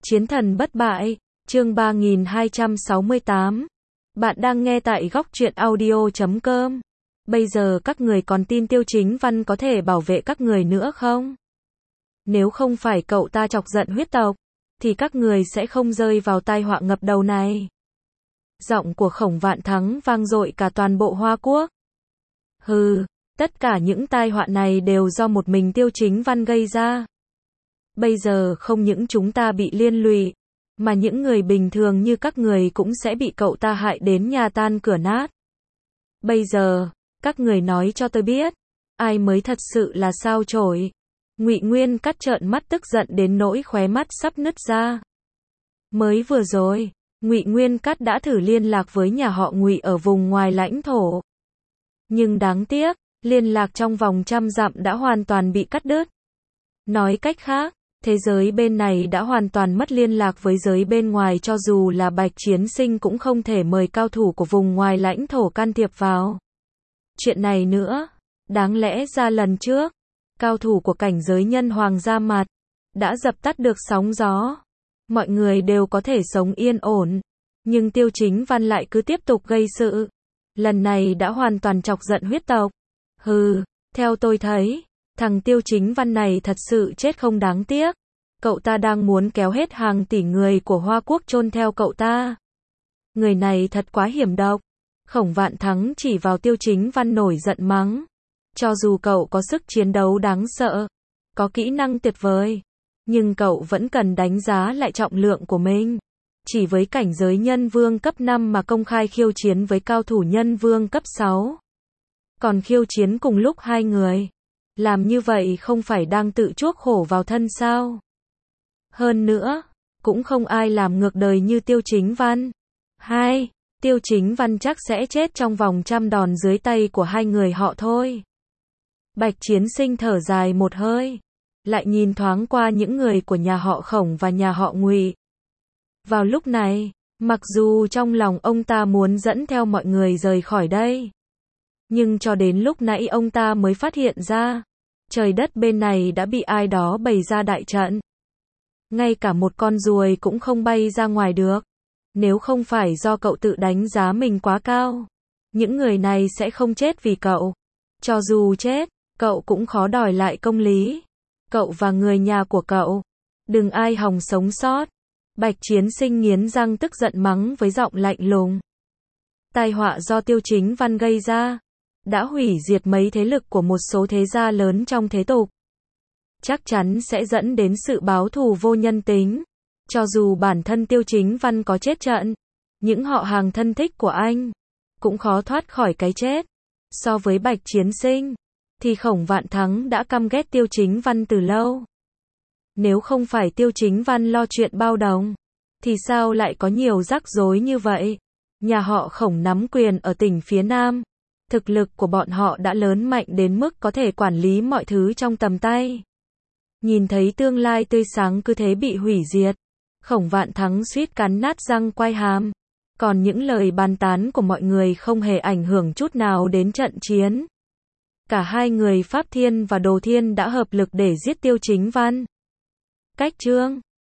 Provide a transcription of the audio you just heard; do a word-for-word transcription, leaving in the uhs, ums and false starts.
Chiến thần bất bại, chương ba nghìn hai trăm sáu mươi tám. Bạn đang nghe tại góc truyện audio chấm com. Bây giờ các người còn tin Tiêu Chính Văn có thể bảo vệ các người nữa không? Nếu không phải cậu ta chọc giận huyết tộc, thì các người sẽ không rơi vào tai họa ngập đầu này. Giọng của Khổng Vạn Thắng vang dội cả toàn bộ Hoa Quốc. Hừ, tất cả những tai họa này đều do một mình Tiêu Chính Văn gây ra. Bây giờ không những chúng ta bị liên lụy, mà những người bình thường như các người cũng sẽ bị cậu ta hại đến nhà tan cửa nát. Bây giờ, các người nói cho tôi biết, ai mới thật sự là sao chổi? Ngụy Nguyên Cắt trợn mắt tức giận đến nỗi khóe mắt sắp nứt ra. Mới vừa rồi, Ngụy Nguyên Cắt đã thử liên lạc với nhà họ Ngụy ở vùng ngoài lãnh thổ. Nhưng đáng tiếc, liên lạc trong vòng trăm dặm đã hoàn toàn bị cắt đứt. Nói cách khác, thế giới bên này đã hoàn toàn mất liên lạc với giới bên ngoài, cho dù là Bạch Chiến Sinh cũng không thể mời cao thủ của vùng ngoài lãnh thổ can thiệp vào. Chuyện này nữa, đáng lẽ ra lần trước, cao thủ của cảnh giới nhân hoàng ra mặt, đã dập tắt được sóng gió. Mọi người đều có thể sống yên ổn, nhưng Tiêu Chính Văn lại cứ tiếp tục gây sự. Lần này đã hoàn toàn chọc giận huyết tộc. Hừ, theo tôi thấy, thằng Tiêu Chính Văn này thật sự chết không đáng tiếc. Cậu ta đang muốn kéo hết hàng tỷ người của Hoa Quốc chôn theo cậu ta. Người này thật quá hiểm độc. Khổng Vạn Thắng chỉ vào Tiêu Chính Văn nổi giận mắng. Cho dù cậu có sức chiến đấu đáng sợ, có kỹ năng tuyệt vời, nhưng cậu vẫn cần đánh giá lại trọng lượng của mình. Chỉ với cảnh giới nhân vương cấp năm mà công khai khiêu chiến với cao thủ nhân vương cấp sáu. Còn khiêu chiến cùng lúc hai người. Làm như vậy không phải đang tự chuốc khổ vào thân sao? Hơn nữa, cũng không ai làm ngược đời như Tiêu Chính Văn. Hai, Tiêu Chính Văn chắc sẽ chết trong vòng trăm đòn dưới tay của hai người họ thôi. Bạch Chiến Sinh thở dài một hơi, lại nhìn thoáng qua những người của nhà họ Khổng và nhà họ Ngụy. Vào lúc này, mặc dù trong lòng ông ta muốn dẫn theo mọi người rời khỏi đây, nhưng cho đến lúc nãy ông ta mới phát hiện ra, trời đất bên này đã bị ai đó bày ra đại trận. Ngay cả một con ruồi cũng không bay ra ngoài được. Nếu không phải do cậu tự đánh giá mình quá cao, những người này sẽ không chết vì cậu. Cho dù chết, cậu cũng khó đòi lại công lý. Cậu và người nhà của cậu, đừng ai hòng sống sót. Bạch Chiến Sinh nghiến răng tức giận mắng với giọng lạnh lùng. Tai họa do Tiêu Chính Văn gây ra, đã hủy diệt mấy thế lực của một số thế gia lớn trong thế tục. Chắc chắn sẽ dẫn đến sự báo thù vô nhân tính. Cho dù bản thân Tiêu Chính Văn có chết trận, những họ hàng thân thích của anh cũng khó thoát khỏi cái chết. So với Bạch Chiến Sinh, thì Khổng Vạn Thắng đã căm ghét Tiêu Chính Văn từ lâu. Nếu không phải Tiêu Chính Văn lo chuyện bao đồng, thì sao lại có nhiều rắc rối như vậy? Nhà họ Khổng nắm quyền ở tỉnh phía Nam. Thực lực của bọn họ đã lớn mạnh đến mức có thể quản lý mọi thứ trong tầm tay. Nhìn thấy tương lai tươi sáng cứ thế bị hủy diệt, Khổng Vạn Thắng suýt cắn nát răng quai hàm. Còn những lời bàn tán của mọi người không hề ảnh hưởng chút nào đến trận chiến. Cả hai người Pháp Thiên và Đồ Thiên đã hợp lực để giết Tiêu Chính Văn. Cách chương